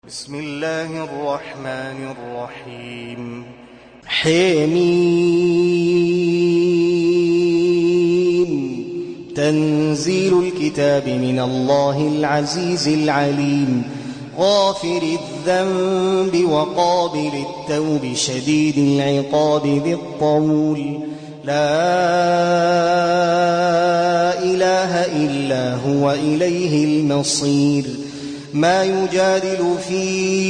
بسم الله الرحمن الرحيم. حميم. تنزيل الكتاب من الله العزيز العليم. غافر الذنب وقابل التوب شديد العقاب ذي الطول. لا إله إلا هو إليه المصير. ما يجادل في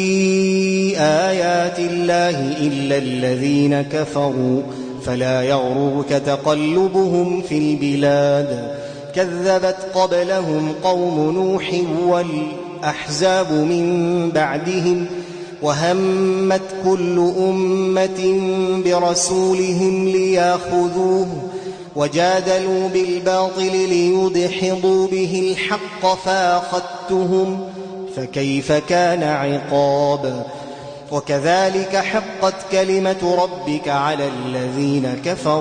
آيات الله إلا الذين كفروا فلا يغررك تقلبهم في البلاد. كذبت قبلهم قوم نوح والأحزاب من بعدهم وهمت كل أمة برسولهم ليأخذوه وجادلوا بالباطل ليدحضوا به الحق فأخذتهم فكيف كان عقاب. وكذلك حقت كلمة ربك على الذين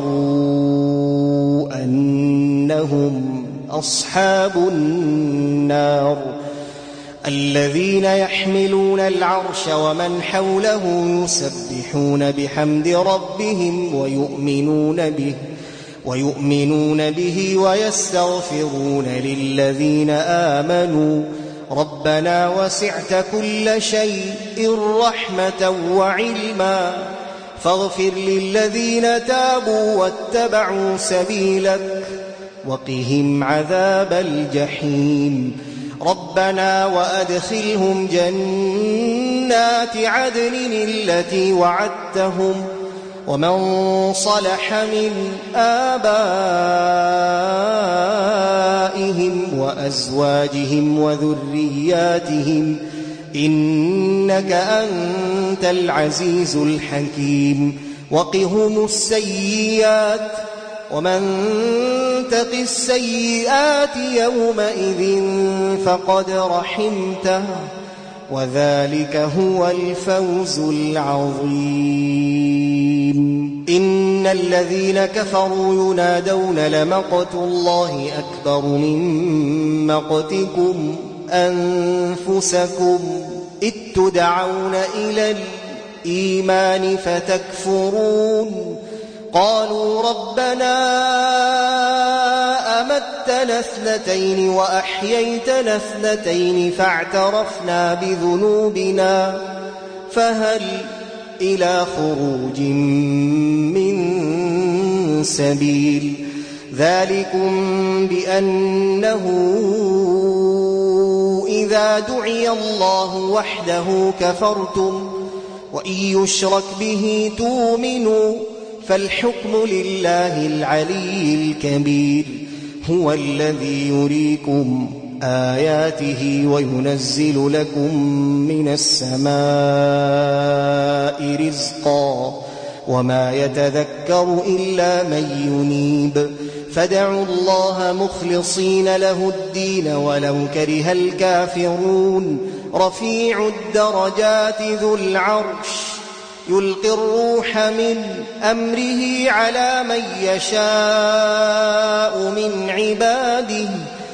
كفروا أنهم أصحاب النار. الذين يحملون العرش ومن حوله يسبحون بحمد ربهم ويؤمنون به ويستغفرون للذين آمنوا ربنا وسعت كل شيء رحمة وعلما فاغفر للذين تابوا واتبعوا سبيلك وقهم عذاب الجحيم. ربنا وأدخلهم جنات عدن التي وعدتهم ومن صلح من آبائهم وأزواجهم وذرياتهم إنك أنت العزيز الحكيم. وقهم السيئات ومن تق السيئات يومئذ فقد رحمته وذلك هو الفوز العظيم. إن الذين كفروا ينادون لمقت الله أكبر من مقتكم أنفسكم إذ تدعون إلى الإيمان فتكفرون. قالوا ربنا أمتنا اثنتين وأحييتنا اثنتين فاعترفنا بذنوبنا فهل إلى خروج من سبيل. ذلكم بأنه إذا دعي الله وحده كفرتم وإن يشرك به تؤمنوا فالحكم لله العلي الكبير. هو الذي يريكم آياته وينزل لكم من السماء رزقا وما يتذكر إلا من ينيب. فادعوا الله مخلصين له الدين ولو كره الكافرون. رفيع الدرجات ذو العرش يلقي الروح من أمره على من يشاء من عباده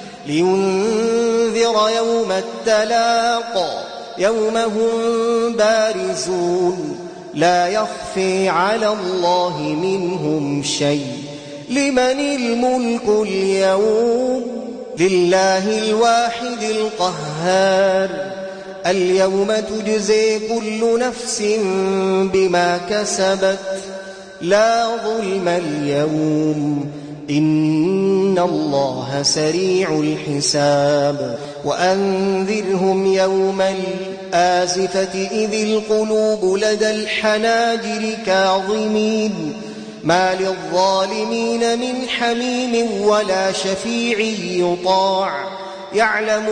لينذر يوم التلاق يوم هم بارزون لا يخفي على الله منهم شيء. لمن الملك اليوم؟ لله الواحد القهار. اليوم تجزي كل نفس بما كسبت لا ظلم اليوم إن الله سريع الحساب. وأنذرهم يوم الآزفة إذ القلوب لدى الحناجر كاظمين ما للظالمين من حميم ولا شفيع يطاع يعلم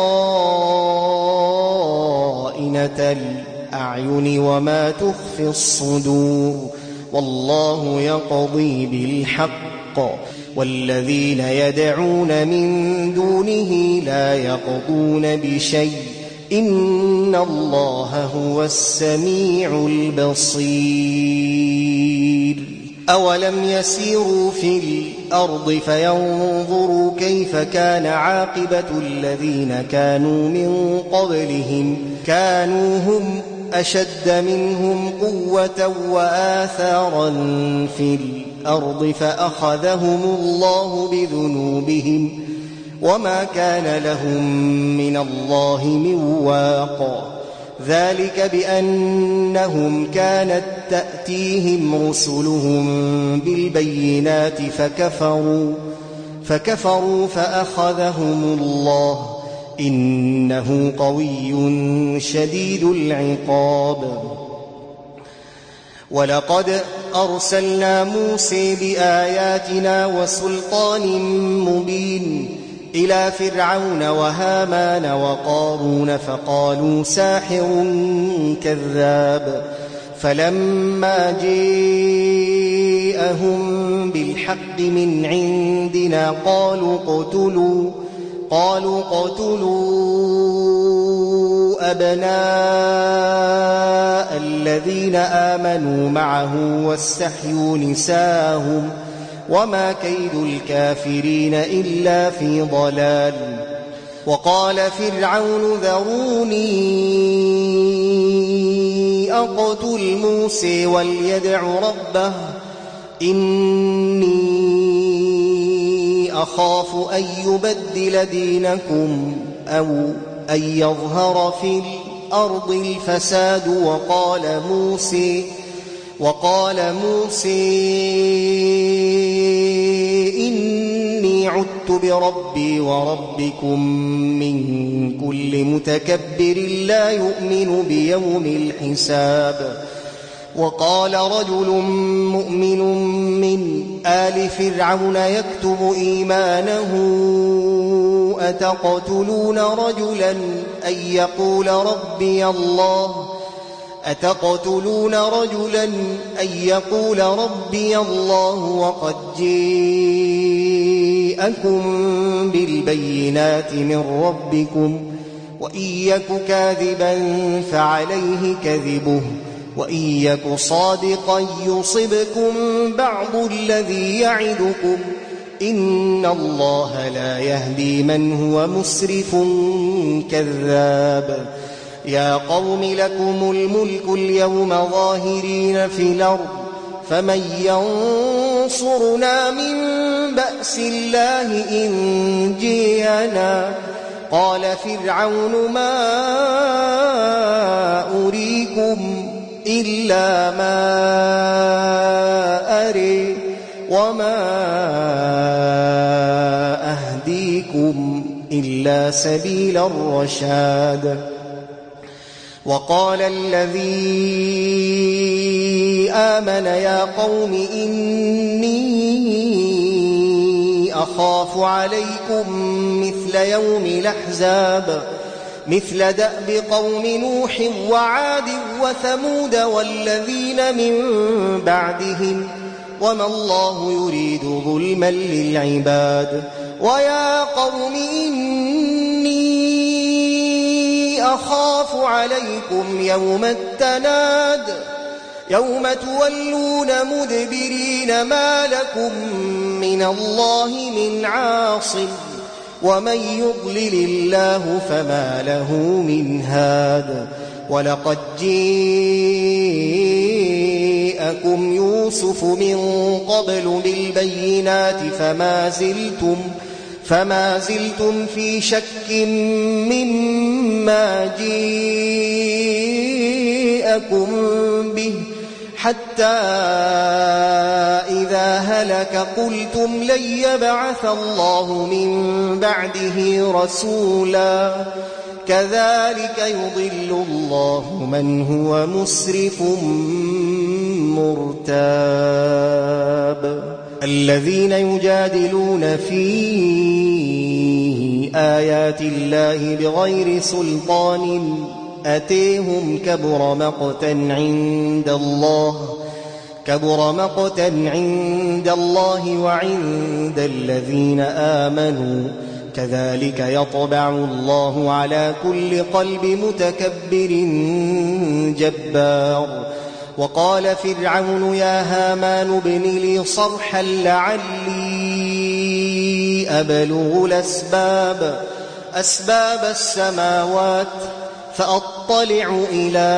خائنة الأعين وما تخفي الصدور والله يقضي بالحق والذين يدعون من دونه لا يقضون بشيء إن الله هو السميع البصير. أولم يسيروا في الأرض فينظروا كيف كان عاقبة الذين كانوا من قبلهم كانوا هم أشد منهم قوة وآثارا في الأرض فأخذهم الله بذنوبهم وما كان لهم من الله من واق. ذلك بأنهم كانت تأتيهم رسلهم بالبينات فكفروا فأخذهم الله إنه قوي شديد العقاب. ولقد أرسلنا موسى بآياتنا وسلطان مبين إلى فرعون وهامان وقارون فقالوا ساحر كذاب. فلما جاءهم بالحق من عندنا قالوا اقتلوا أبناء الذين آمنوا معه واستحيوا نساءهم وما كيد الكافرين إلا في ضلال. وقال فرعون ذروني أقتل موسى وليدع ربه إني أخاف أن يبدل دينكم أو أن يظهر في الأرض الفساد. وقال موسى إني عدت بربي وربكم من كل متكبر لا يؤمن بيوم الحساب. وقال رجل مؤمن من آل فرعون يكتب إيمانه أتقتلون رجلا أن يقول ربي الله وقد جاءكم بالبينات من ربكم وإن يك كاذبا فعليه كذبه وإن يك صادقا يصبكم بعض الذي يعدكم إن الله لا يهدي من هو مسرف كذاب. يا قوم لكم الملك اليوم ظاهرين في الأرض فمن ينصرنا من بأس الله إن جاءنا. قال فرعون ما أريكم إلا ما أري وما أهديكم إلا سبيل الرشاد. وقال الذي آمن يا قوم إني أخاف عليكم مثل يوم الأحزاب مثل دأب قوم نوح وعاد وثمود والذين من بعدهم وما الله يريد ظلما للعباد. ويا قوم إني أخاف عليكم يوم التناد يوم تولون مدبرين ما لكم من الله من عاصم ومن يضلل الله فما له من هاد. ولقد جاءكم يوسف من قبل بالبينات فما زلتم في شك مما جاءكم به حتى إذا هلك قلتم لن يبعث الله من بعده رسولا كذلك يضل الله من هو مسرف مرتاب. الذين يجادلون في آيات الله بغير سلطان أتيهم كبر مقتا عند الله وعند الذين آمنوا كذلك يطبع الله على كل قلب متكبر جبار. وقال فرعون يا هامان ابن لي صرحا لعلي أبلغ أسباب السماوات فأطلع إلى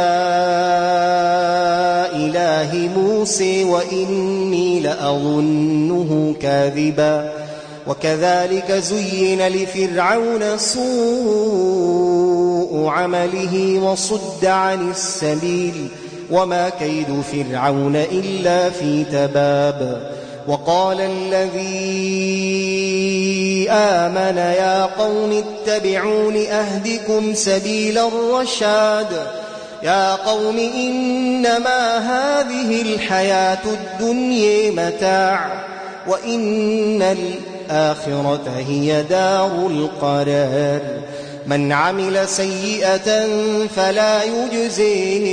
إله موسى وإني لأظنه كاذبا وكذلك زين لفرعون سوء عمله وصد عن السبيل وما كيد فرعون إلا في تباب وقال الذي آمن يا قوم اتبعون أهدكم سبيل الرشاد يا قوم إنما هذه الحياة الدنيا متاع وإن الآخرة هي دار القرار من عمل سيئة فلا يجزيه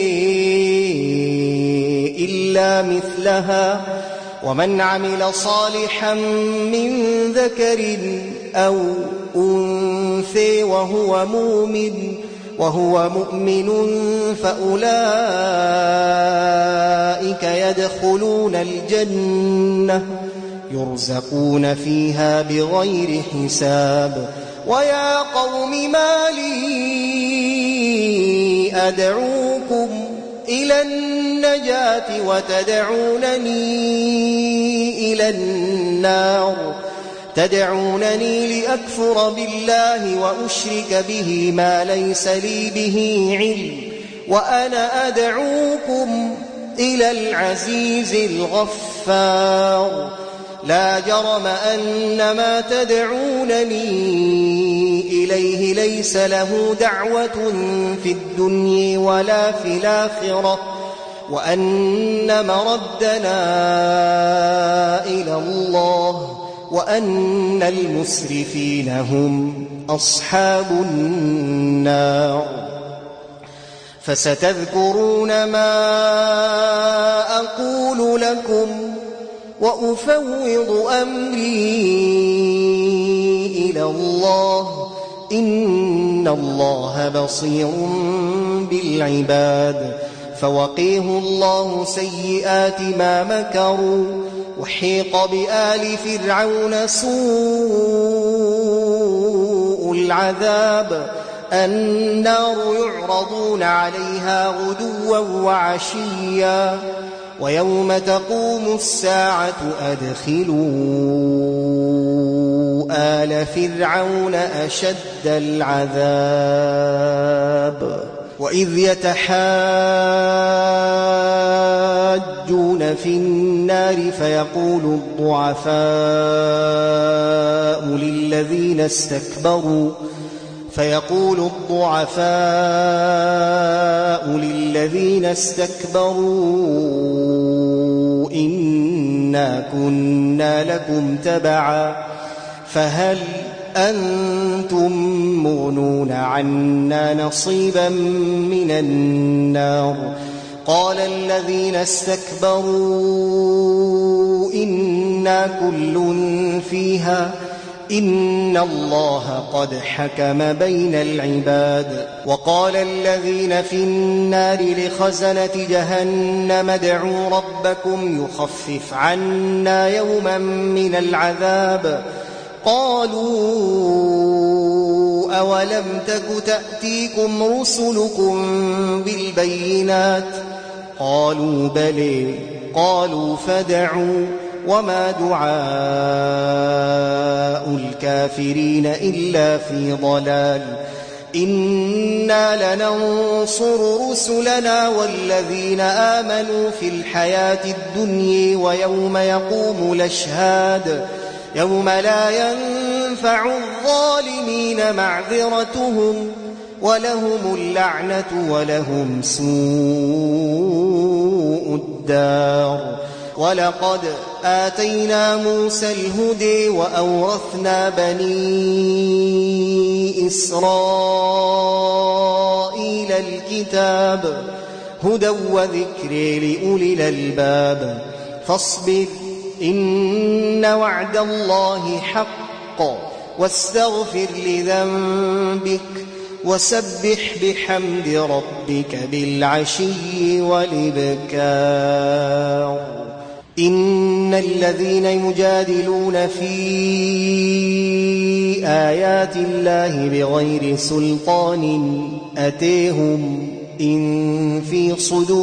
إلا مثلها ومن عمل صالحا من ذكر أو أنثى وهو مؤمن فأولئك يدخلون الجنة يرزقون فيها بغير حساب ويا قوم ما لي أدعوكم إلى النجاة وتدعونني إلى النار تدعونني لأكفر بالله وأشرك به ما ليس لي به علم وأنا أدعوكم إلى العزيز الغفار لا جرم أن ما تدعونني إليه ليس له دعوة في الدنيا ولا في الآخرة وأن مردنا إلى الله وأن المسرفين هم أصحاب النار فستذكرون ما أقول لكم وأفوض أمري إلى الله إن الله بصير بالعباد فوقيه الله سيئات ما مكروا وحيق بآل فرعون سوء العذاب النار يعرضون عليها غدوا وعشيا ويوم تقوم الساعة أدخلوا آل فرعون أشد العذاب وإذ يتحاجون في النار فيقول الضعفاء للذين استكبروا إنا كنا لكم تبعا فهل أنتم مغنون عنا نصيبا من النار قال الذين استكبروا إنا كل فيها إن الله قد حكم بين العباد وقال الذين في النار لخزنة جهنم ادعوا ربكم يخفف عنا يوما من العذاب قالوا أولم تك تأتيكم رسلكم بالبينات قالوا بلى قالوا فادعوا وما دعاء الكافرين إلا في ضلال إنا لننصر رسلنا والذين آمنوا في الحياة الدنيا ويوم يقوم الأشهاد يوم لا ينفع الظالمين معذرتهم ولهم اللعنة ولهم سوء الدار ولقد آتينا موسى الهدى وأورثنا بني إسرائيل الكتاب هدى وذكر لأولي الألباب فاصبر إن وعد الله حق واستغفر لذنبك وسبح بحمد ربك بالعشي والإبكار إن الذين يجادلون في آيات الله بغير سلطان أتيهم إن في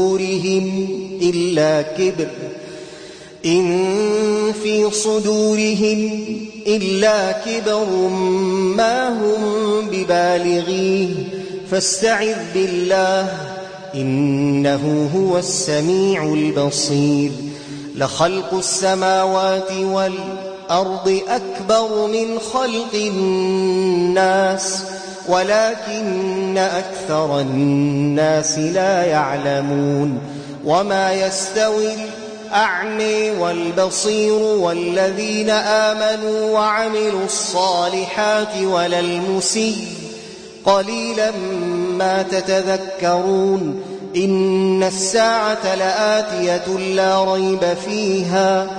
صدورهم إلا كبر ما هم ببالغيه فاستعذ بالله إنه هو السميع البصير لخلق السماوات والأرض أكبر من خلق الناس ولكن أكثر الناس لا يعلمون وما يستوي الأعمى والبصير والذين آمنوا وعملوا الصالحات ولا المسيء قليلا ما تتذكرون إن الساعة لآتية لا ريب فيها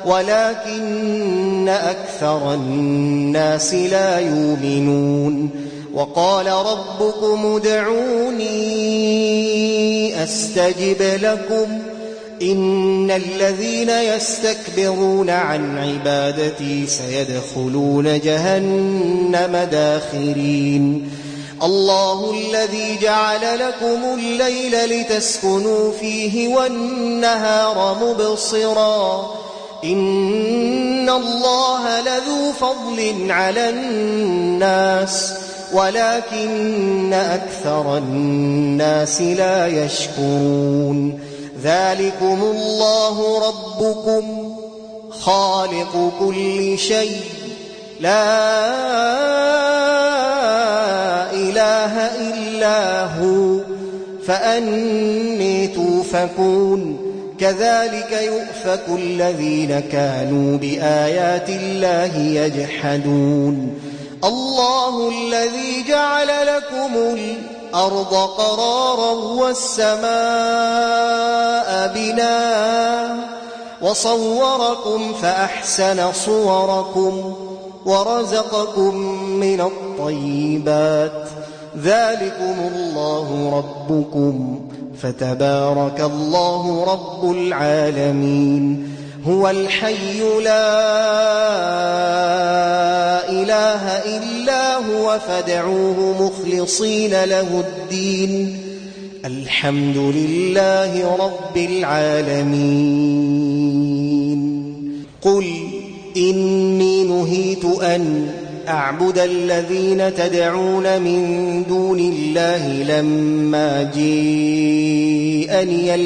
ولكن أكثر الناس لا يؤمنون وقال ربكم ادعوني أستجب لكم إن الذين يستكبرون عن عبادتي سيدخلون جهنم داخرين الله الذي جعل لكم الليل لتسكنوا فيه والنهار مبصرا إن الله لذو فضل على الناس ولكن أكثر الناس لا يشكرون ذلكم الله ربكم خالق كل شيء لا إله إلا هو فأني توفكون كذلك يؤفك الذين كانوا بآيات الله يجحدون الله الذي جعل لكم الأرض قرارا والسماء بناء وصوركم فأحسن صوركم ورزقكم من الطيبات ذلكم الله ربكم فتبارك الله رب العالمين هو الحي لا إله إلا هو فادعوه مخلصين له الدين الحمد لله رب العالمين قل إني نهيت أن أعبد الذين تدعون من دون الله لما جيءني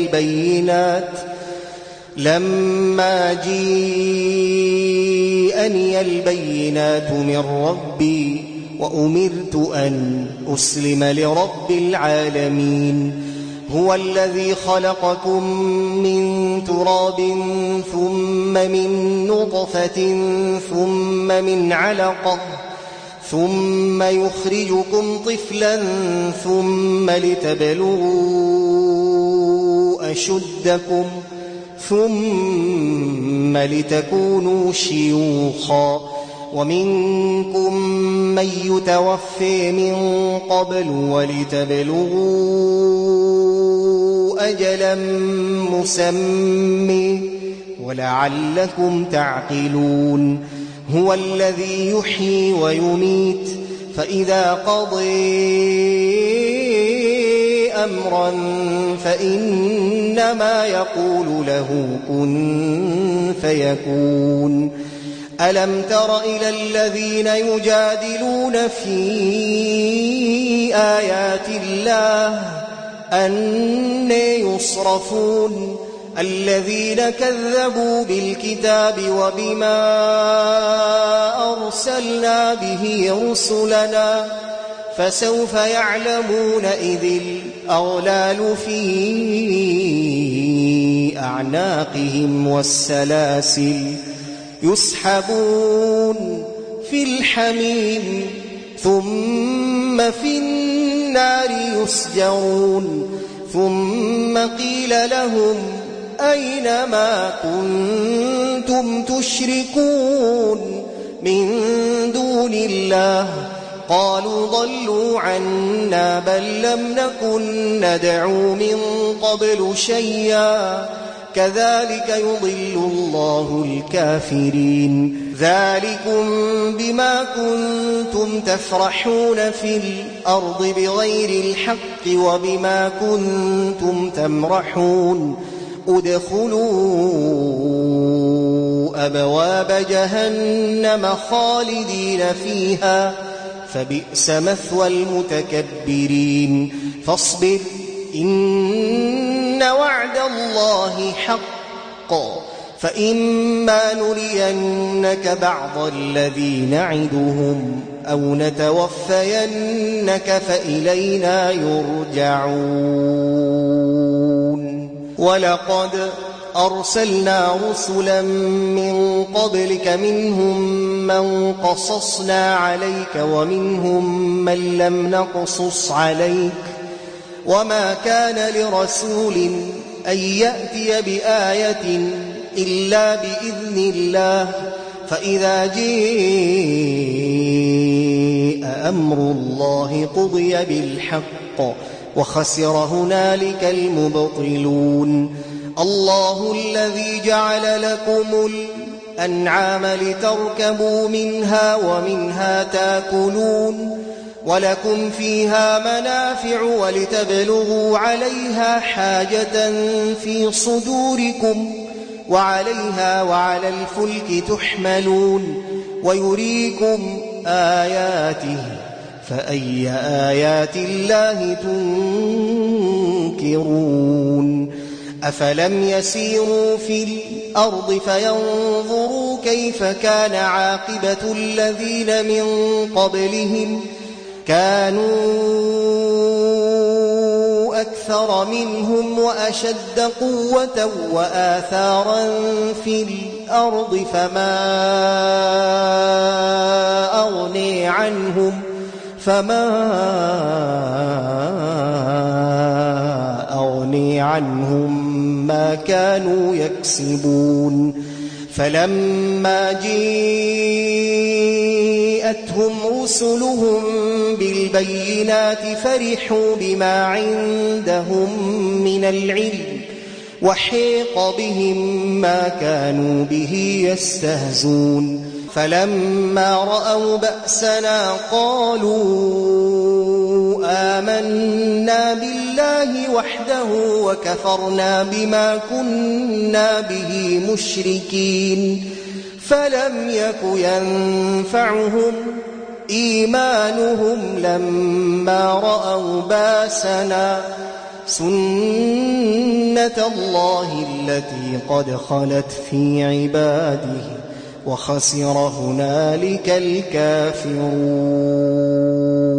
البينات من ربي وأمرت أن أسلم لرب العالمين هو الذي خلقكم من تراب ثم من نطفة ثم من علقة ثم يخرجكم طفلا ثم لتبلغوا أشدكم ثم لتكونوا شيوخا ومنكم من يتوفي من قبل ولتبلغوا أجلا مسمى ولعلكم تعقلون هو الذي يحيي ويميت فإذا قضي أمرا فإنما يقول له كن فيكون ألم تر إلى الذين يجادلون في آيات الله أن يصرفون الذين كذبوا بالكتاب وبما أرسلنا به رسلنا فسوف يعلمون إذ الأغلال في أعناقهم والسلاسل يسحبون في الحميم ثم في النار يسجرون ثم قيل لهم أين ما كنتم تشركون من دون الله قالوا ضلوا عنا بل لم نكن ندعو من قبل شيئا كذلك يضل الله الكافرين ذلكم بما كنتم تفرحون في الأرض بغير الحق وبما كنتم تمرحون ادخلوا أبواب جهنم خالدين فيها فبئس مثوى المتكبرين فاصبر إن وعد الله حق فإما نرينك بعض الذي نعدهم أو نتوفينك فإلينا يرجعون ولقد أرسلنا رسلا من قبلك منهم من قصصنا عليك ومنهم من لم نقصص عليك وما كان لرسول أن يأتي بآية إلا بإذن الله فإذا جاء أمر الله قضي بالحق وخسر هنالك المبطلون الله الذي جعل لكم الأنعام لتركبوا منها ومنها تاكلون ولكم فيها منافع ولتبلغوا عليها حاجة في صدوركم وعليها وعلى الفلك تحملون ويريكم آياته فأي آيات الله تنكرون أفلم يسيروا في الأرض فينظروا كيف كان عاقبة الذين من قبلهم كانوا أكثر منهم وأشد قوة وآثارا في الأرض فما أغني عنهم ما كانوا يكسبون فلما جاءتهم رسلهم بالبينات فرحوا بما عندهم من العلم وحيق بهم ما كانوا به يستهزون فلما رأوا بأسنا قالوا آمنا بالله وحده وكفرنا بما كنا به مشركين فلم يك ينفعهم إيمانهم لما رأوا باسنا سنة الله التي قد خلت في عباده وخسر هنالك الكافرون